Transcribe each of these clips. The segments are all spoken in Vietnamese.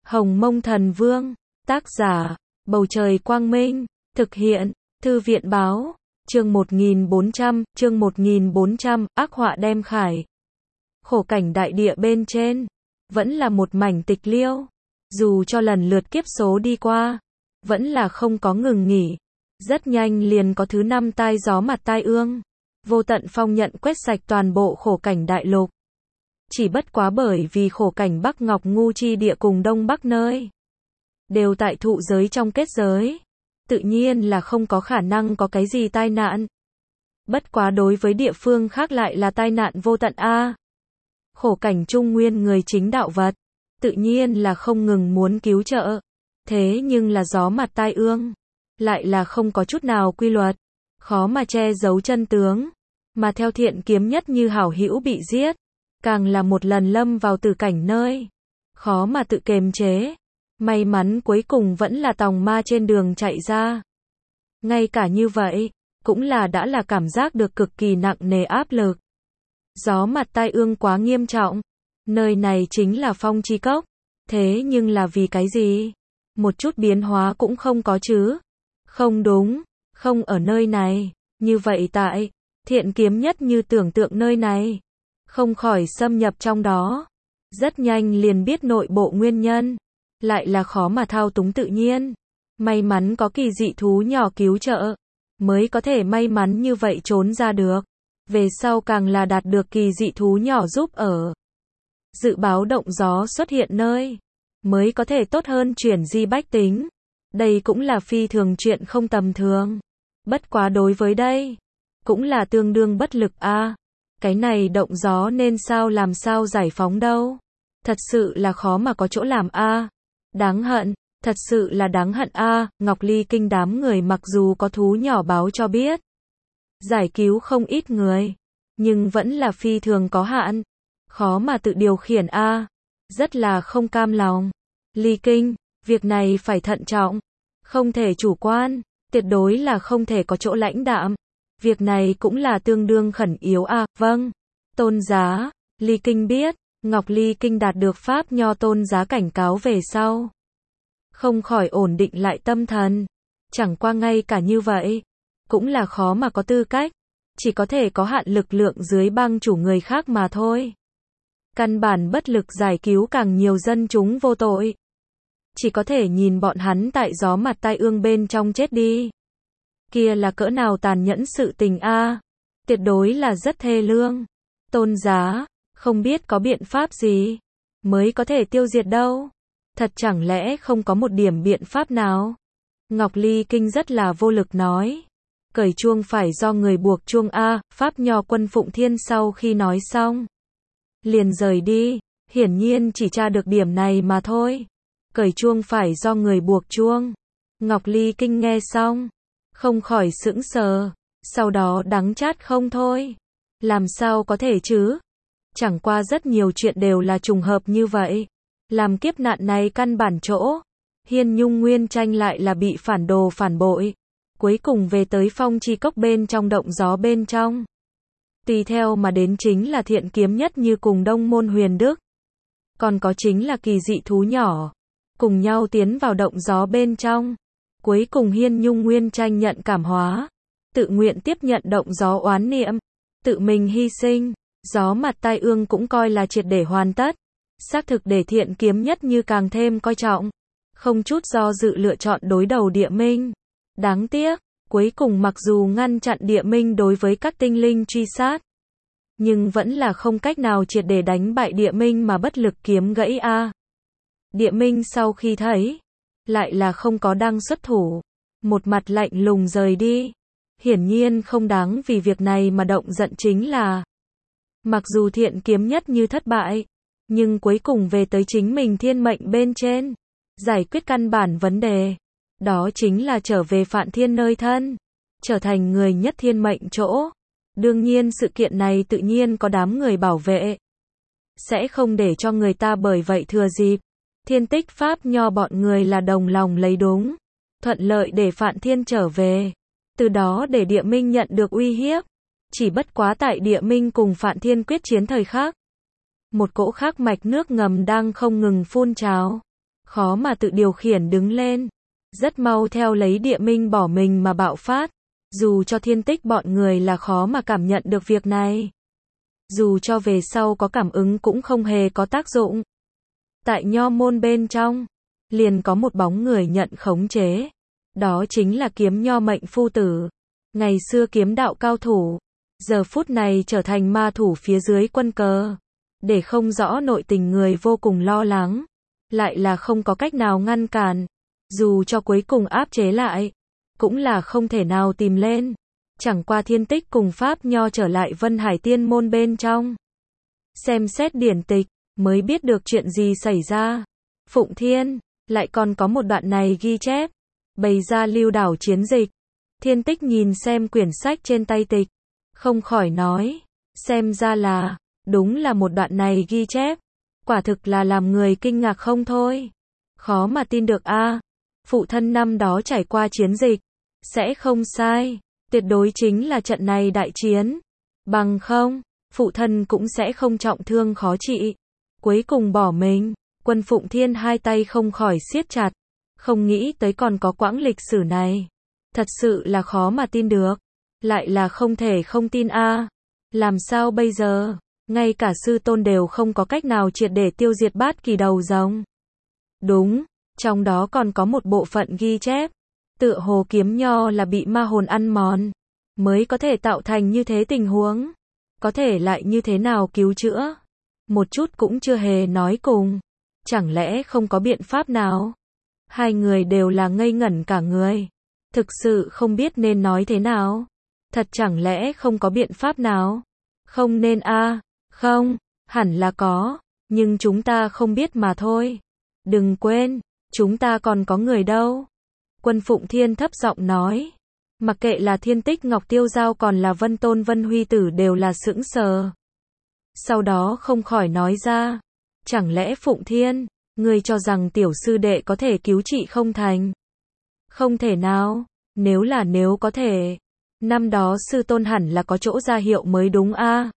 Hồng Mông Thần Vương, tác giả, Bầu Trời Quang Minh, thực hiện, Thư viện Báo, chương 1400, ác họa đem khải. Khổ cảnh đại địa bên trên, vẫn là một mảnh tịch liêu, dù cho lần lượt kiếp số đi qua, vẫn là không có ngừng nghỉ. Rất nhanh liền có thứ 5 tai gió mặt tai ương, vô tận phong nhận quét sạch toàn bộ khổ cảnh đại lục. Chỉ bất quá bởi vì khổ cảnh Bắc Ngọc Ngu chi địa cùng Đông Bắc nơi đều tại thụ giới trong kết giới, tự nhiên là không có khả năng có cái gì tai nạn. Bất quá đối với địa phương khác lại là tai nạn vô tận a. Khổ cảnh Trung Nguyên người chính đạo vật, tự nhiên là không ngừng muốn cứu trợ. Thế nhưng là gió mặt tai ương, lại là không có chút nào quy luật, khó mà che giấu chân tướng. Mà theo Thiện Kiếm Nhất như hảo hữu bị giết, càng là một lần lâm vào tử cảnh nơi khó mà tự kiềm chế. May mắn cuối cùng vẫn là tòng ma trên đường chạy ra. Ngay cả như vậy, cũng đã là cảm giác được cực kỳ nặng nề áp lực. Gió mặt tai ương quá nghiêm trọng. Nơi này chính là Phong Chi Cốc. Thế nhưng là vì cái gì? Một chút biến hóa cũng không có chứ. Không đúng, không ở nơi này. Như vậy tại Thiện Kiếm Nhất như tưởng tượng nơi này, không khỏi xâm nhập trong đó. Rất nhanh liền biết nội bộ nguyên nhân, lại là khó mà thao túng tự nhiên. May mắn có kỳ dị thú nhỏ cứu trợ, mới có thể may mắn như vậy trốn ra được. Về sau càng là đạt được kỳ dị thú nhỏ giúp ở. Dự báo động gió xuất hiện nơi, mới có thể tốt hơn chuyển di bách tính. Đây cũng là phi thường chuyện không tầm thường. Bất quá đối với đây, cũng là tương đương bất lực a. Cái này động gió nên làm sao giải phóng đâu. Thật sự là khó mà có chỗ làm a. Đáng hận, thật sự là đáng hận a. Ngọc Ly Kinh đám người mặc dù có thú nhỏ báo cho biết, giải cứu không ít người, nhưng vẫn là phi thường có hạn, khó mà tự điều khiển a. Rất là không cam lòng. Ly Kinh, việc này phải thận trọng, không thể chủ quan, tuyệt đối là không thể có chỗ lãnh đạm. Việc này cũng là tương đương khẩn yếu a. Vâng, tôn giá. Ly Kinh biết, Ngọc Ly Kinh đạt được pháp nho tôn giá cảnh cáo về sau, không khỏi ổn định lại tâm thần. Chẳng qua ngay cả như vậy, cũng là khó mà có tư cách, chỉ có thể có hạn lực lượng dưới bang chủ người khác mà thôi. Căn bản bất lực giải cứu càng nhiều dân chúng vô tội. Chỉ có thể nhìn bọn hắn tại gió mặt tai ương bên trong chết đi. Kia là cỡ nào tàn nhẫn sự tình a. Tuyệt đối là rất thê lương. Tôn giá, không biết có biện pháp gì mới có thể tiêu diệt đâu. Thật chẳng lẽ không có một điểm biện pháp nào? Ngọc Ly Kinh rất là vô lực nói. Cởi chuông phải do người buộc chuông a. Pháp nho quân Phụng Thiên sau khi nói xong, liền rời đi. Hiển nhiên chỉ tra được điểm này mà thôi. Cởi chuông phải do người buộc chuông. Ngọc Ly Kinh nghe xong, không khỏi sững sờ. Sau đó đắng chát không thôi. Làm sao có thể chứ? Chẳng qua rất nhiều chuyện đều là trùng hợp như vậy. Làm kiếp nạn này căn bản chỗ Hiên Nhung Nguyên Tranh lại là bị phản đồ phản bội. Cuối cùng về tới Phong Chi Cốc bên trong động gió bên trong. Tùy theo mà đến chính là Thiện Kiếm Nhất như cùng Đông Môn Huyền Đức. Còn có chính là kỳ dị thú nhỏ. Cùng nhau tiến vào động gió bên trong. Cuối cùng Hiên Nhung Nguyên Tranh nhận cảm hóa. Tự nguyện tiếp nhận động gió oán niệm. Tự mình hy sinh. Gió mặt tai ương cũng coi là triệt để hoàn tất. Xác thực để Thiện Kiếm Nhất như càng thêm coi trọng. Không chút do dự lựa chọn đối đầu Địa Minh. Đáng tiếc, cuối cùng mặc dù ngăn chặn Địa Minh đối với các tinh linh truy sát, nhưng vẫn là không cách nào triệt để đánh bại Địa Minh mà bất lực kiếm gãy a. Địa Minh sau khi thấy, lại là không có đang xuất thủ. Một mặt lạnh lùng rời đi. Hiển nhiên không đáng vì việc này mà động giận chính là. Mặc dù Thiện Kiếm Nhất như thất bại, nhưng cuối cùng về tới chính mình thiên mệnh bên trên. Giải quyết căn bản vấn đề. Đó chính là trở về Phạn Thiên nơi thân. Trở thành người nhất thiên mệnh chỗ. Đương nhiên sự kiện này tự nhiên có đám người bảo vệ. Sẽ không để cho người ta bởi vậy thừa dịp. Thiên Tích Pháp Nho bọn người là đồng lòng lấy đúng. Thuận lợi để Phạn Thiên trở về. Từ đó để Địa Minh nhận được uy hiếp. Chỉ bất quá tại Địa Minh cùng Phạn Thiên quyết chiến thời khắc, một cỗ khác mạch nước ngầm đang không ngừng phun trào. khó mà tự điều khiển đứng lên. Rất mau theo lấy địa minh bỏ mình mà bạo phát. Dù cho Thiên Tích bọn người là khó mà cảm nhận được việc này. Dù cho về sau có cảm ứng cũng không hề có tác dụng. Tại nho môn bên trong, liền có một bóng người nhận khống chế. Đó chính là Kiếm Nho Mệnh Phu Tử. Ngày xưa kiếm đạo cao thủ, giờ phút này trở thành ma thủ phía dưới quân cờ. Để không rõ nội tình người vô cùng lo lắng. Lại là không có cách nào ngăn cản. Dù cho cuối cùng áp chế lại, cũng là không thể nào tìm lên. Chẳng qua Thiên Tích cùng Pháp Nho trở lại Vân Hải Tiên môn bên trong. Xem xét điển tịch, mới biết được chuyện gì xảy ra. Phụng Thiên, lại còn có một đoạn này ghi chép. Bày ra lưu đảo chiến dịch. Thiên Tích nhìn xem quyển sách trên tay tịch. Không khỏi nói. Xem ra là, đúng là một đoạn này ghi chép. Quả thực là làm người kinh ngạc không thôi. Khó mà tin được a. Phụ thân năm đó trải qua chiến dịch. Sẽ không sai. Tuyệt đối chính là trận này đại chiến. Bằng không, phụ thân cũng sẽ không trọng thương khó trị. Cuối cùng bỏ mình. Quân Phụng Thiên hai tay không khỏi siết chặt. Không nghĩ tới còn có quãng lịch sử này. Thật sự là khó mà tin được. Lại là không thể không tin a. Làm sao bây giờ? Ngay cả sư tôn đều không có cách nào triệt để tiêu diệt Bát Kỳ đầu rồng. Đúng, trong đó còn có một bộ phận ghi chép. Tựa hồ Kiếm Nho là bị ma hồn ăn mòn, mới có thể tạo thành như thế tình huống. Có thể lại như thế nào cứu chữa? Một chút cũng chưa hề nói cùng. Chẳng lẽ không có biện pháp nào? Hai người đều là ngây ngẩn cả người. Thực sự không biết nên nói thế nào. Thật chẳng lẽ không có biện pháp nào? Không nên a. Không, hẳn là có. Nhưng chúng ta không biết mà thôi. Đừng quên, chúng ta còn có người đâu. Quân Phụng Thiên thấp giọng nói. Mặc kệ là Thiên Tích Ngọc Tiêu Giao còn là Vân Tôn Vân Huy Tử đều là sững sờ. Sau đó không khỏi nói ra. Chẳng lẽ Phụng Thiên, ngươi cho rằng tiểu sư đệ có thể cứu trị không thành? Không thể nào, nếu có thể. Năm đó sư tôn hẳn là có chỗ ra hiệu mới đúng a.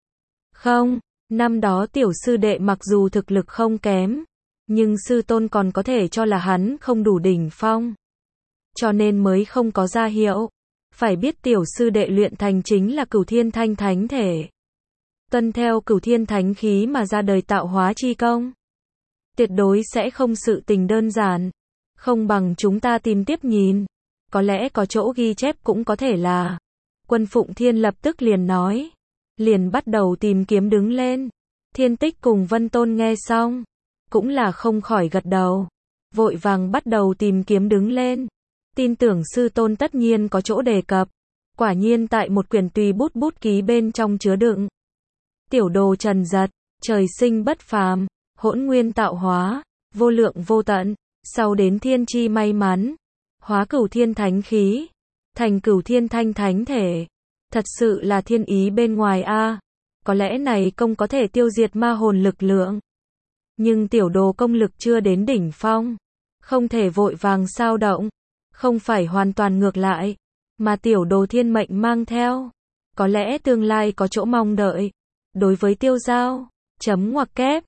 Không, năm đó tiểu sư đệ mặc dù thực lực không kém, nhưng sư tôn còn có thể cho là hắn không đủ đỉnh phong. Cho nên mới không có ra hiệu. Phải biết tiểu sư đệ luyện thành chính là Cửu Thiên Thanh Thánh Thể. Tuân theo Cửu Thiên Thánh Khí mà ra đời tạo hóa chi công. Tuyệt đối sẽ không sự tình đơn giản. Không bằng chúng ta tìm tiếp nhìn. Có lẽ có chỗ ghi chép cũng có thể là. Quân Phụng Thiên lập tức liền nói. Liền bắt đầu tìm kiếm đứng lên. Thiên Tích cùng Vân Tôn nghe xong. Cũng là không khỏi gật đầu. Vội vàng bắt đầu tìm kiếm đứng lên. Tin tưởng sư tôn tất nhiên có chỗ đề cập. Quả nhiên tại một quyển tùy bút bút ký bên trong chứa đựng. Tiểu đồ trần giật, trời sinh bất phàm, hỗn nguyên tạo hóa, vô lượng vô tận, sau đến thiên chi may mắn, hóa Cửu Thiên Thánh Khí, thành Cửu Thiên Thanh Thánh Thể. Thật sự là thiên ý bên ngoài a. Có lẽ này công có thể tiêu diệt ma hồn lực lượng. Nhưng tiểu đồ công lực chưa đến đỉnh phong, không thể vội vàng sao động, không phải hoàn toàn ngược lại, mà tiểu đồ thiên mệnh mang theo, có lẽ tương lai có chỗ mong đợi. Đối với Tiêu Giao, chấm ngoặc kép,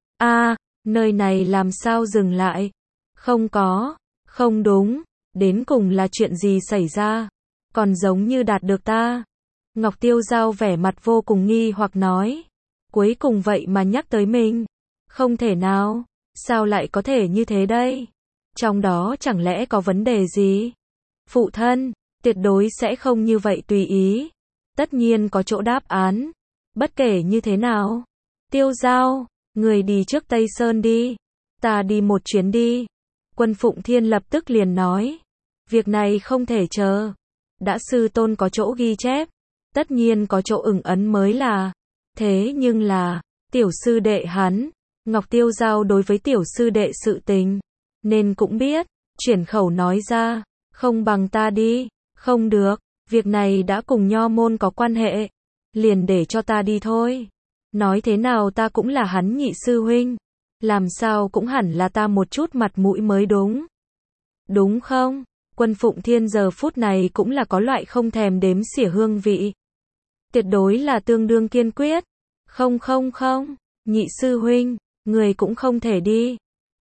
nơi này làm sao dừng lại? Không có, không đúng, đến cùng là chuyện gì xảy ra? Còn giống như đạt được ta. Ngọc Tiêu Giao vẻ mặt vô cùng nghi hoặc nói, cuối cùng vậy mà nhắc tới mình. Không thể nào, sao lại có thể như thế đây? Trong đó chẳng lẽ có vấn đề gì? Phụ thân, tuyệt đối sẽ không như vậy tùy ý. Tất nhiên có chỗ đáp án. Bất kể như thế nào. Tiêu Giao, người đi trước Tây Sơn đi. Ta đi một chuyến đi. Quân Phụng Thiên lập tức liền nói. Việc này không thể chờ. Đã sư tôn có chỗ ghi chép. Tất nhiên có chỗ ửng ấn mới là. Thế nhưng là, tiểu sư đệ hắn. Ngọc Tiêu Giao đối với tiểu sư đệ sự tình. Nên cũng biết. Chuyển khẩu nói ra. Không bằng ta đi. Không được. Việc này đã cùng nho môn có quan hệ. Liền để cho ta đi thôi. Nói thế nào ta cũng là hắn nhị sư huynh. Làm sao cũng hẳn là ta một chút mặt mũi mới đúng. Đúng không? Quân Phụng Thiên giờ phút này cũng là có loại không thèm đếm xỉa hương vị. Tuyệt đối là tương đương kiên quyết. Không, nhị sư huynh, người cũng không thể đi.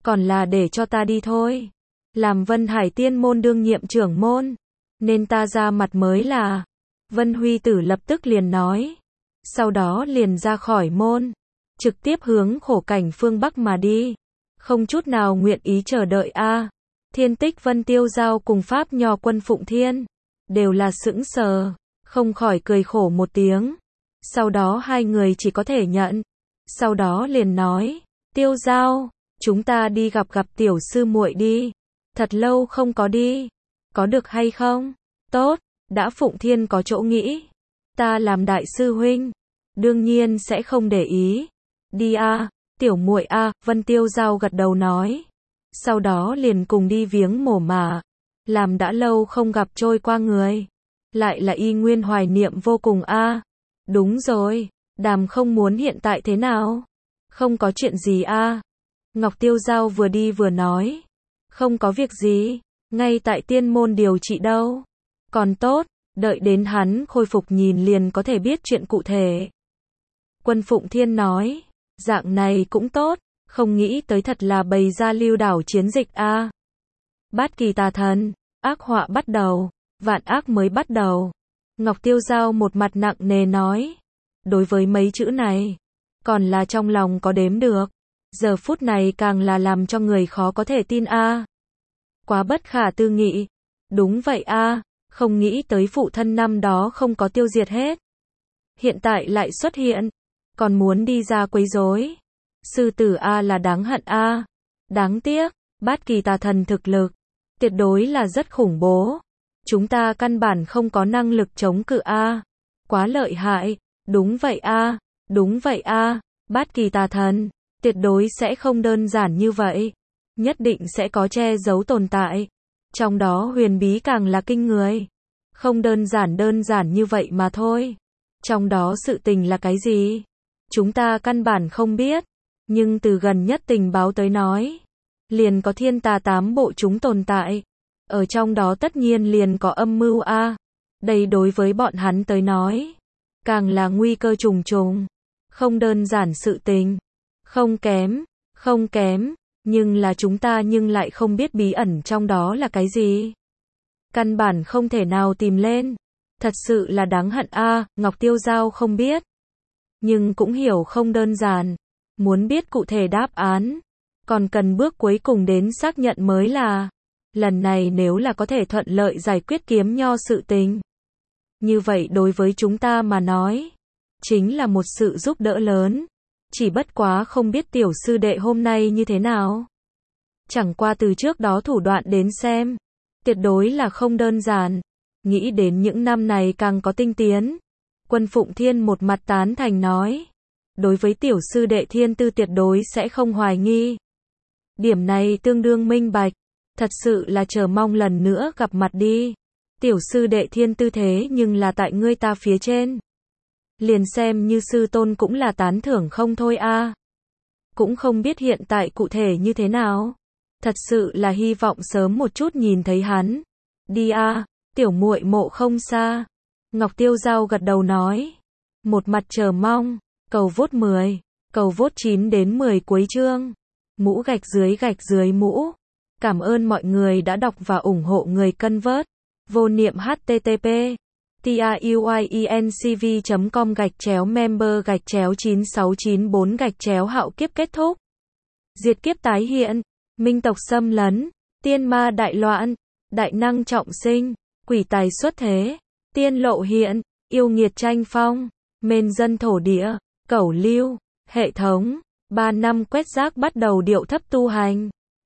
còn là để cho ta đi thôi. Làm Vân Hải Tiên môn đương nhiệm trưởng môn, nên ta ra mặt mới là. Vân Huy Tử lập tức liền nói. Sau đó liền ra khỏi môn, trực tiếp hướng khổ cảnh phương Bắc mà đi. Không chút nào nguyện ý chờ đợi a. Thiên Tích Vân Tiêu Giao cùng Pháp Nho Quân Phụng Thiên, đều là sững sờ, không khỏi cười khổ một tiếng. Sau đó hai người chỉ có thể nhận. Sau đó liền nói, Tiêu Giao, chúng ta đi gặp tiểu sư muội đi. Thật lâu không có đi. Có được hay không? Tốt, đã Phụng Thiên có chỗ nghĩ. Ta làm đại sư huynh, đương nhiên sẽ không để ý. Đi a, tiểu muội a, Vân Tiêu Giao gật đầu nói. Sau đó liền cùng đi viếng mồ mả. Làm đã lâu không gặp trôi qua người. Lại là y nguyên hoài niệm vô cùng a. Đúng rồi, Đàm không muốn hiện tại thế nào? Không có chuyện gì a. Ngọc Tiêu Giao vừa đi vừa nói. Không có việc gì, ngay tại tiên môn điều trị đâu. Còn tốt, đợi đến hắn khôi phục nhìn liền có thể biết chuyện cụ thể. Quân Phụng Thiên nói, dạng này cũng tốt, không nghĩ tới thật là bày ra lưu đảo chiến dịch a. Bát kỳ tà thần, ác họa bắt đầu, vạn ác mới bắt đầu. Ngọc Tiêu Giao một mặt nặng nề nói, đối với mấy chữ này, còn là trong lòng có đếm được. Giờ phút này càng là làm cho người khó có thể tin a. Quá bất khả tư nghị. Đúng vậy a, không nghĩ tới phụ thân năm đó không có tiêu diệt hết. Hiện tại lại xuất hiện, còn muốn đi ra quấy rối. Sư tử a là đáng hận a. Đáng tiếc, bát kỳ tà thần thực lực, tuyệt đối là rất khủng bố. Chúng ta căn bản không có năng lực chống cự a. Quá lợi hại, đúng vậy a, đúng vậy a, bát kỳ tà thần, tuyệt đối sẽ không đơn giản như vậy. Nhất định sẽ có che giấu tồn tại. Trong đó huyền bí càng là kinh người. Không đơn giản như vậy mà thôi. Trong đó sự tình là cái gì? Chúng ta căn bản không biết. Nhưng từ gần nhất tình báo tới nói, liền có thiên tà tám bộ chúng tồn tại. Ở trong đó tất nhiên liền có âm mưu a. Đây đối với bọn hắn tới nói, càng là nguy cơ trùng trùng. Không đơn giản sự tình. Không kém. Nhưng là chúng ta nhưng lại không biết bí ẩn trong đó là cái gì. Căn bản không thể nào tìm lên. Thật sự là đáng hận a. Ngọc Tiêu Giao không biết. Nhưng cũng hiểu không đơn giản. Muốn biết cụ thể đáp án, còn cần bước cuối cùng đến xác nhận mới là. Lần này nếu là có thể thuận lợi giải quyết kiếm nho sự tình, như vậy đối với chúng ta mà nói, chính là một sự giúp đỡ lớn. Chỉ bất quá không biết tiểu sư đệ hôm nay như thế nào. Chẳng qua từ trước đó thủ đoạn đến xem, tuyệt đối là không đơn giản. Nghĩ đến những năm này càng có tinh tiến. Quân Phụng Thiên một mặt tán thành nói, đối với tiểu sư đệ thiên tư tuyệt đối sẽ không hoài nghi. Điểm này tương đương minh bạch. Thật sự là chờ mong lần nữa gặp mặt đi. Tiểu sư đệ thiên tư thế nhưng là tại ngươi ta phía trên. Liền xem như sư tôn cũng là tán thưởng không thôi a. Cũng không biết hiện tại cụ thể như thế nào. Thật sự là hy vọng sớm một chút nhìn thấy hắn. Đi a, tiểu muội mộ không xa. Ngọc Tiêu Giao gật đầu nói. Một mặt chờ mong. Cầu vote 10. Cầu vote 9 đến 10 cuối chương. Mũ gạch dưới mũ. Cảm ơn mọi người đã đọc và ủng hộ người cân vớt. Vô niệm http truyencv.com/member/9694 hạo kiếp kết thúc. Diệt kiếp tái hiện. Minh tộc xâm lấn. Tiên ma đại loạn. Đại năng trọng sinh. Quỷ tài xuất thế. Tiên lộ hiện. Yêu nghiệt tranh phong. Mên dân thổ địa. Cẩu lưu. Hệ thống. 3 năm quét rác bắt đầu điệu thấp tu hành.